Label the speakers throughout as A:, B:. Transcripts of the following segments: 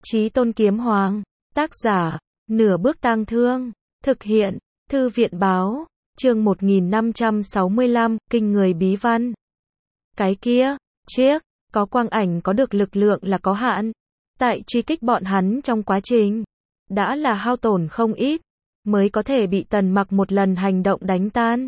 A: Chí Tôn Kiếm Hoàng, tác giả, Nửa Bước Tang Thương, thực hiện, Thư viện Báo, chương 1565, Kinh Người Bí Văn. Cái kia, chiếc, có quang ảnh có được lực lượng là có hạn. Tại truy kích bọn hắn trong quá trình, đã là hao tổn không ít, mới có thể bị Tần Mặc một lần hành động đánh tan.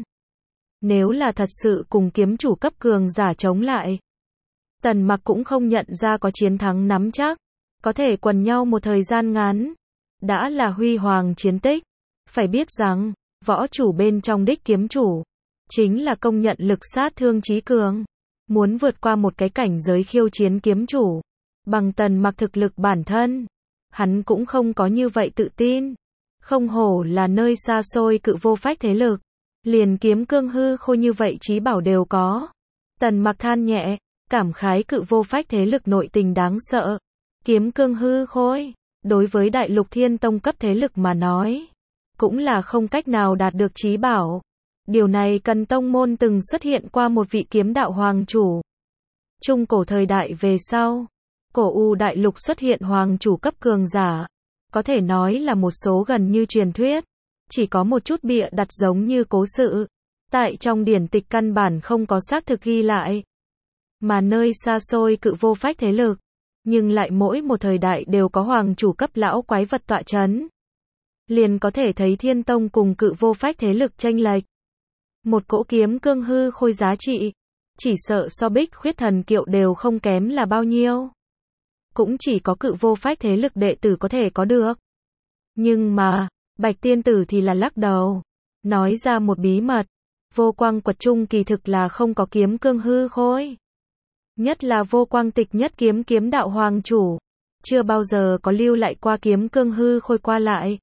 A: Nếu là thật sự cùng kiếm chủ cấp cường giả chống lại, Tần Mặc cũng không nhận ra có chiến thắng nắm chắc, có thể quần nhau một thời gian ngắn, đã là huy hoàng chiến tích. Phải biết rằng, võ chủ bên trong đích kiếm chủ, chính là công nhận lực sát thương chí cường. Muốn vượt qua một cái cảnh giới khiêu chiến kiếm chủ, bằng Tần Mặc thực lực bản thân, hắn cũng không có như vậy tự tin. Không hổ là nơi xa xôi cự vô phách thế lực, liền kiếm cương hư khôi như vậy chí bảo đều có. Tần Mặc than nhẹ, cảm khái cự vô phách thế lực nội tình đáng sợ. Kiếm cương hư khôi, đối với đại lục thiên tông cấp thế lực mà nói, cũng là không cách nào đạt được chí bảo. Điều này cần tông môn từng xuất hiện qua một vị kiếm đạo hoàng chủ. Trung cổ thời đại về sau, cổ U đại lục xuất hiện hoàng chủ cấp cường giả, có thể nói là một số gần như truyền thuyết, chỉ có một chút bịa đặt giống như cố sự, tại trong điển tịch căn bản không có xác thực ghi lại. Mà nơi xa xôi cự vô phách thế lực, nhưng lại mỗi một thời đại đều có hoàng chủ cấp lão quái vật tọa chấn. Liền có thể thấy thiên tông cùng cự vô phách thế lực chênh lệch. Một cỗ kiếm cương hư khôi giá trị, chỉ sợ so Bích Khuyết Thần Kiệu đều không kém là bao nhiêu. Cũng chỉ có cự vô phách thế lực đệ tử có thể có được. Nhưng mà, Bạch Tiên Tử thì là lắc đầu, nói ra một bí mật, Vô Quang Quật trung kỳ thực là không có kiếm cương hư khôi. Nhất là Vô Quang Tịch Nhất kiếm đạo hoàng chủ, chưa bao giờ có lưu lại qua kiếm cương hư khôi qua lại.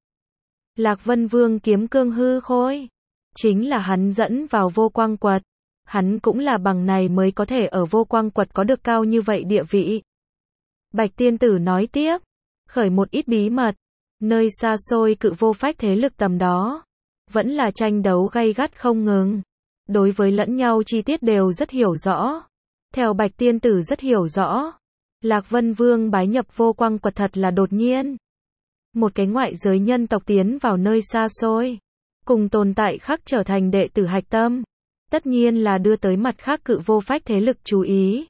A: Lạc Vân Vương kiếm cương hư khôi, chính là hắn dẫn vào Vô Quang Quật, hắn cũng là bằng này mới có thể ở Vô Quang Quật có được cao như vậy địa vị. Bạch Tiên Tử nói tiếp, khởi một ít bí mật, nơi xa xôi cự vô phách thế lực tầm đó, vẫn là tranh đấu gay gắt không ngừng, đối với lẫn nhau chi tiết đều rất hiểu rõ. Theo Bạch Tiên Tử rất hiểu rõ, Lạc Vân Vương bái nhập Vô Quang Quật thật là đột nhiên. Một cái ngoại giới nhân tộc tiến vào nơi xa xôi, cùng tồn tại khác trở thành đệ tử hạch tâm, tất nhiên là đưa tới mặt khác cự vô phách thế lực chú ý.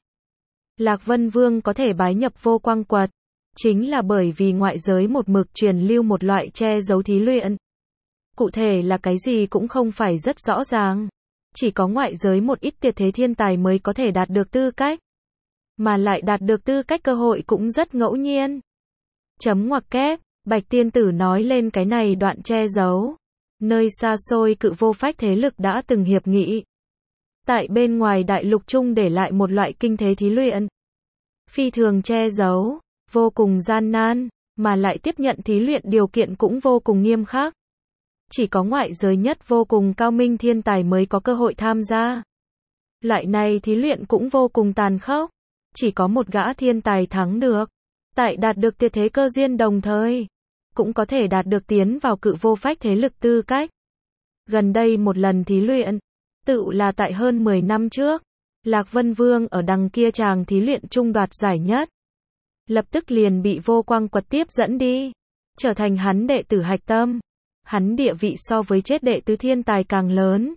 A: Lạc Vân Vương có thể bái nhập Vô Quang Quật, chính là bởi vì ngoại giới một mực truyền lưu một loại che giấu thí luyện. Cụ thể là cái gì cũng không phải rất rõ ràng, chỉ có ngoại giới một ít tuyệt thế thiên tài mới có thể đạt được tư cách, mà lại đạt được tư cách cơ hội cũng rất ngẫu nhiên. Chấm ngoặc kép, Bạch Tiên Tử nói lên cái này đoạn che giấu. Nơi xa xôi cự vô phách thế lực đã từng hiệp nghị, tại bên ngoài đại lục chung để lại một loại kinh thế thí luyện. Phi thường che giấu, vô cùng gian nan, mà lại tiếp nhận thí luyện điều kiện cũng vô cùng nghiêm khắc. Chỉ có ngoại giới nhất vô cùng cao minh thiên tài mới có cơ hội tham gia. Loại này thí luyện cũng vô cùng tàn khốc, chỉ có một gã thiên tài thắng được, tại đạt được tuyệt thế cơ duyên đồng thời, cũng có thể đạt được tiến vào cự vô phách thế lực tư cách. Gần đây một lần thí luyện, tự là tại hơn 10 năm trước, Lạc Vân Vương ở đằng kia chàng thí luyện trung đoạt giải nhất. Lập tức liền bị Vô Quang Quật tiếp dẫn đi, trở thành hắn đệ tử hạch tâm. Hắn địa vị so với chết đệ tứ thiên tài càng lớn.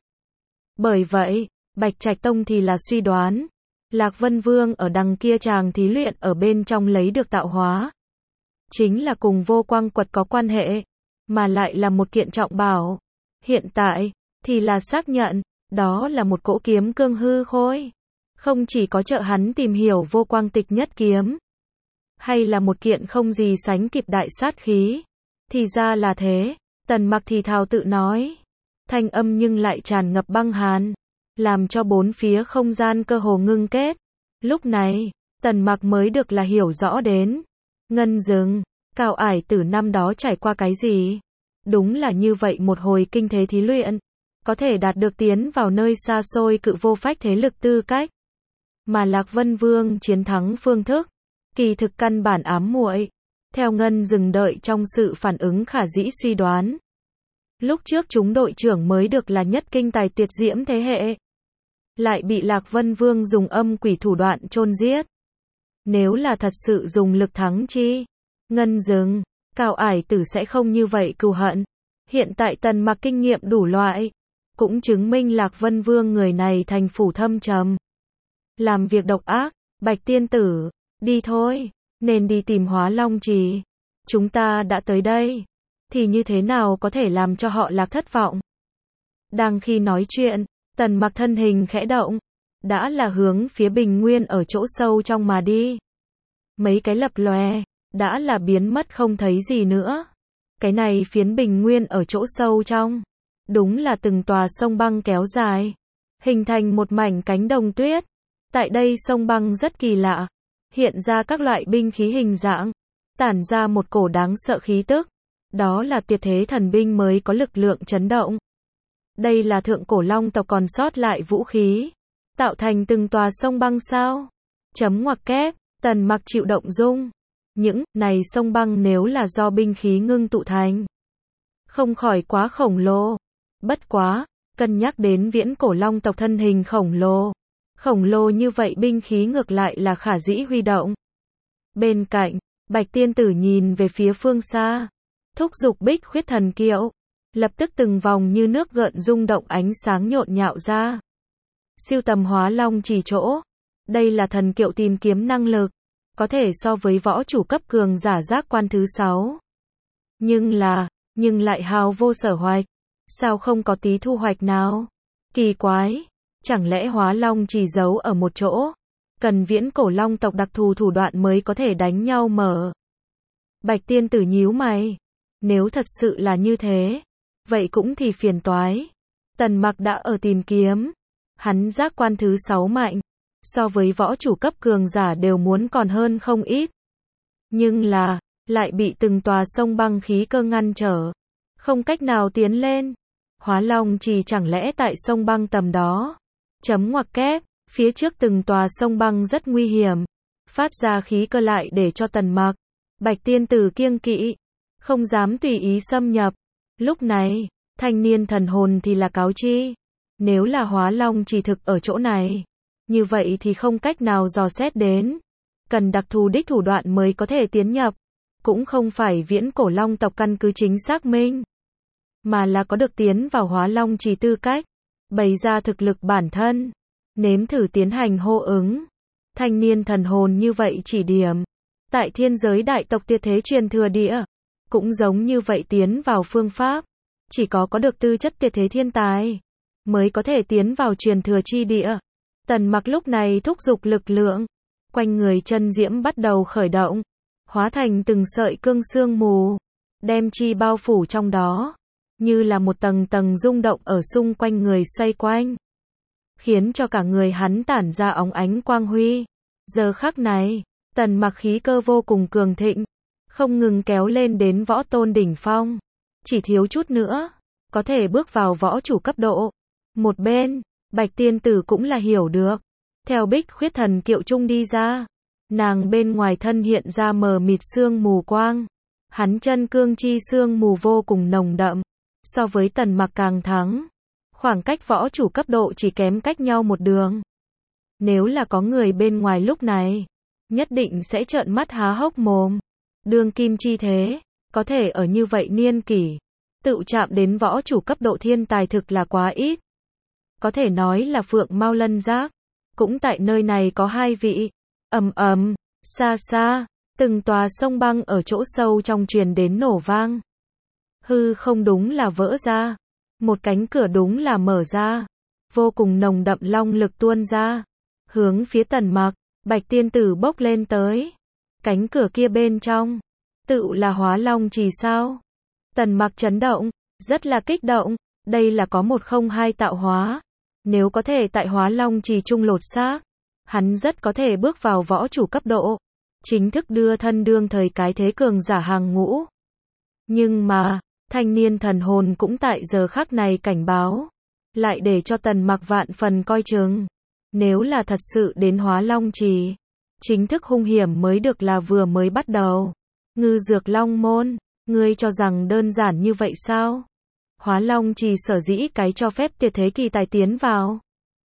A: Bởi vậy, Bạch Trạch Tông thì là suy đoán, Lạc Vân Vương ở đằng kia chàng thí luyện ở bên trong lấy được tạo hóa, chính là cùng Vô Quang Quật có quan hệ, mà lại là một kiện trọng bảo. Hiện tại, thì là xác nhận, đó là một cỗ kiếm cương hư khôi. Không chỉ có trợ hắn tìm hiểu Vô Quang Tịch Nhất kiếm, hay là một kiện không gì sánh kịp đại sát khí. Thì ra là thế, Tần Mặc thì thào tự nói, thanh âm nhưng lại tràn ngập băng hàn, làm cho bốn phía không gian cơ hồ ngưng kết. Lúc này, Tần Mặc mới được là hiểu rõ đến, Ngân Dừng, Cao Ải Tử năm đó trải qua cái gì. Đúng là như vậy một hồi kinh thế thí luyện, có thể đạt được tiến vào nơi xa xôi cự vô phách thế lực tư cách. Mà Lạc Vân Vương chiến thắng phương thức, kỳ thực căn bản ám muội. Theo Ngân Dừng đợi trong sự phản ứng khả dĩ suy đoán, lúc trước chúng đội trưởng mới được là nhất kinh tài tuyệt diễm thế hệ, lại bị Lạc Vân Vương dùng âm quỷ thủ đoạn chôn giết. Nếu là thật sự dùng lực thắng chi, Ngân dừng, Cao Ải Tử sẽ không như vậy cừu hận. Hiện tại Tần Mặc kinh nghiệm đủ loại, cũng chứng minh Lạc Vân Vương người này thành phủ thâm trầm, làm việc độc ác. Bạch tiên tử, đi thôi, nên đi tìm Hóa Long Trì. Chúng ta đã tới đây, thì như thế nào có thể làm cho họ Lạc thất vọng. Đang khi nói chuyện, Tần Mặc thân hình khẽ động, đã là hướng phía bình nguyên ở chỗ sâu trong mà đi. Mấy cái lập lòe, đã là biến mất không thấy gì nữa. Cái này phiến bình nguyên ở chỗ sâu trong, đúng là từng tòa sông băng kéo dài, hình thành một mảnh cánh đồng tuyết. Tại đây sông băng rất kỳ lạ, hiện ra các loại binh khí hình dạng, tản ra một cổ đáng sợ khí tức. Đó là tuyệt thế thần binh mới có lực lượng chấn động. Đây là thượng cổ long tộc còn sót lại vũ khí, tạo thành từng tòa sông băng sao? Chấm ngoặc kép, Tần Mặc chịu động dung. Những này sông băng nếu là do binh khí ngưng tụ thành, không khỏi quá khổng lồ. Bất quá, cân nhắc đến viễn cổ long tộc thân hình khổng lồ như vậy binh khí ngược lại là khả dĩ huy động. Bên cạnh, Bạch tiên tử nhìn về phía phương xa, thúc giục Bích Khuyết thần kiệu, lập tức từng vòng như nước gợn rung động ánh sáng nhộn nhạo ra. Siêu tầm Hóa Long Trì chỗ, đây là thần kiệu tìm kiếm năng lực, có thể so với võ chủ cấp cường giả giác quan thứ 6. Nhưng lại hào vô sở hoạch, sao không có tí thu hoạch nào? Kỳ quái, chẳng lẽ Hóa Long Trì giấu ở một chỗ, cần viễn cổ long tộc đặc thù thủ đoạn mới có thể đánh nhau mở? Bạch tiên tử nhíu mày, nếu thật sự là như thế, vậy cũng thì phiền toái. Tần Mặc đã ở tìm kiếm, hắn giác quan thứ 6 mạnh, so với võ chủ cấp cường giả đều muốn còn hơn không ít. Nhưng là, lại bị từng tòa sông băng khí cơ ngăn trở, không cách nào tiến lên. Hóa Long Trì chẳng lẽ tại sông băng tầm đó? Chấm ngoặc kép, phía trước từng tòa sông băng rất nguy hiểm, phát ra khí cơ lại để cho Tần Mặc, Bạch tiên tử kiêng kỵ, không dám tùy ý xâm nhập. Lúc này, thanh niên thần hồn thì là cáo chi, nếu là Hóa Long Trì thực ở chỗ này, như vậy thì không cách nào dò xét đến, cần đặc thù đích thủ đoạn mới có thể tiến nhập, cũng không phải viễn cổ long tộc căn cứ chính xác minh, mà là có được tiến vào Hóa Long Trì tư cách, bày ra thực lực bản thân, nếm thử tiến hành hô ứng. Thanh niên thần hồn như vậy chỉ điểm, tại thiên giới đại tộc tuyệt thế truyền thừa địa, cũng giống như vậy tiến vào phương pháp, chỉ có được tư chất tuyệt thế thiên tài, mới có thể tiến vào truyền thừa chi địa. Tần Mặc lúc này thúc giục lực lượng, quanh người chân diễm bắt đầu khởi động, hóa thành từng sợi cương sương mù, đem chi bao phủ trong đó, như là một tầng tầng rung động ở xung quanh người xoay quanh, khiến cho cả người hắn tản ra óng ánh quang huy. Giờ khắc này, Tần Mặc khí cơ vô cùng cường thịnh, không ngừng kéo lên đến võ tôn đỉnh phong, chỉ thiếu chút nữa, có thể bước vào võ chủ cấp độ. Một bên, Bạch tiên tử cũng là hiểu được, theo Bích Khuyết thần kiệu trung đi ra, nàng bên ngoài thân hiện ra mờ mịt sương mù quang, hắn chân cương chi sương mù vô cùng nồng đậm, so với Tần Mặc càng thắng, khoảng cách võ chủ cấp độ chỉ kém cách nhau một đường. Nếu là có người bên ngoài lúc này, nhất định sẽ trợn mắt há hốc mồm. Đương kim chi thế, có thể ở như vậy niên kỷ, tự chạm đến võ chủ cấp độ thiên tài thực là quá ít. Có thể nói là Phượng Mao Lân Giác, cũng tại nơi này có hai vị. Ầm ầm, xa xa, từng tòa sông băng ở chỗ sâu trong truyền đến nổ vang. Hư không đúng là vỡ ra, một cánh cửa đúng là mở ra, vô cùng nồng đậm long lực tuôn ra, hướng phía Tần Mặc, Bạch tiên tử bốc lên tới. Cánh cửa kia bên trong, tự là Hóa Long Trì sao? Tần Mặc chấn động, rất là kích động, đây là có 102 tạo hóa. Nếu có thể tại Hóa Long Trì trung lột xác, hắn rất có thể bước vào võ chủ cấp độ, chính thức đưa thân đương thời cái thế cường giả hàng ngũ. Nhưng mà, thanh niên thần hồn cũng tại giờ khắc này cảnh báo, lại để cho Tần Mặc vạn phần coi chừng. Nếu là thật sự đến Hóa Long Trì, chính thức hung hiểm mới được là vừa mới bắt đầu. Ngư Dược Long Môn, ngươi cho rằng đơn giản như vậy sao? Hóa Long Trì sở dĩ cái cho phép tuyệt thế kỳ tài tiến vào,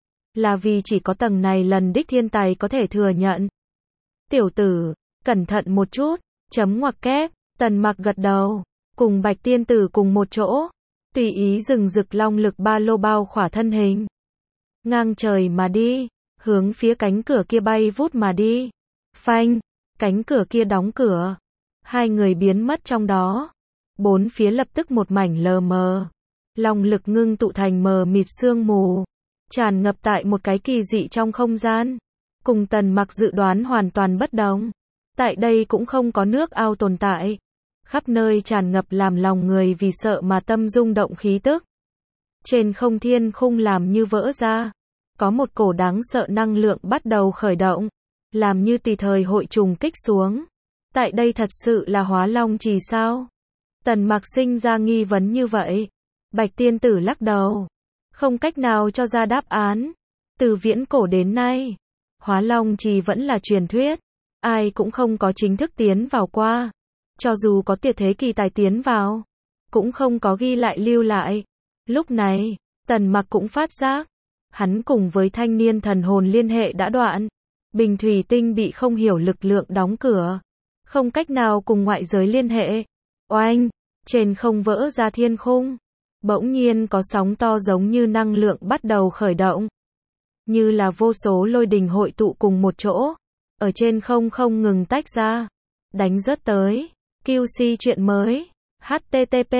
A: là vì chỉ có tầng này lần đích thiên tài có thể thừa nhận. Tiểu tử, cẩn thận một chút, Chấm ngoặc kép, Tần Mặc gật đầu, cùng Bạch Tiên Tử cùng một chỗ, tùy ý rừng rực long lực ba lô bao khỏa thân hình. Ngang trời mà đi, hướng phía cánh cửa kia bay vút mà đi. Phanh, cánh cửa kia đóng cửa. Hai người biến mất trong đó. Bốn phía lập tức một mảnh lờ mờ. Long lực ngưng tụ thành mờ mịt sương mù, tràn ngập tại một cái kỳ dị trong không gian. Cùng Tần Mặc dự đoán hoàn toàn bất đồng. Tại đây cũng không có nước ao tồn tại. Khắp nơi tràn ngập làm lòng người vì sợ mà tâm rung động khí tức. Trên không thiên khung làm như vỡ ra. Có một cổ đáng sợ năng lượng bắt đầu khởi động. Làm như tùy thời hội trùng kích xuống. Tại đây thật sự là Hóa Long Trì sao? Tần Mặc sinh ra nghi vấn như vậy. Bạch Tiên Tử lắc đầu. Không cách nào cho ra đáp án. Từ viễn cổ đến nay, Hóa Long Trì vẫn là truyền thuyết. Ai cũng không có chính thức tiến vào qua. Cho dù có tuyệt thế kỳ tài tiến vào, cũng không có ghi lại lưu lại. Lúc này, Tần Mặc cũng phát giác. Hắn cùng với thanh niên thần hồn liên hệ đã đoạn. Bình thủy tinh bị không hiểu lực lượng đóng cửa. Không cách nào cùng ngoại giới liên hệ. Oanh, trên không vỡ ra thiên khung. Bỗng nhiên có sóng to giống như năng lượng bắt đầu khởi động. Như là vô số lôi đình hội tụ cùng một chỗ. Ở trên không ngừng tách ra. Đánh rớt tới. QC chuyện mới. http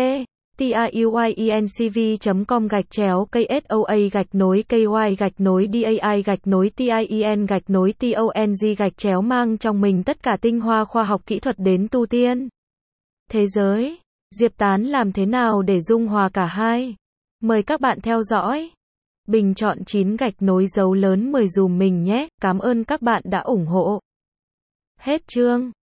A: tiyuinCV.com/KSOA-KY-DAI-TIEN-TONG mang trong mình tất cả tinh hoa khoa học kỹ thuật đến tu tiên. Thế giới, Diệp Tán làm thế nào để dung hòa cả hai? Mời các bạn theo dõi. Bình chọn 9 gạch nối dấu lớn 10 dùm mình nhé. Cảm ơn các bạn đã ủng hộ. Hết chương.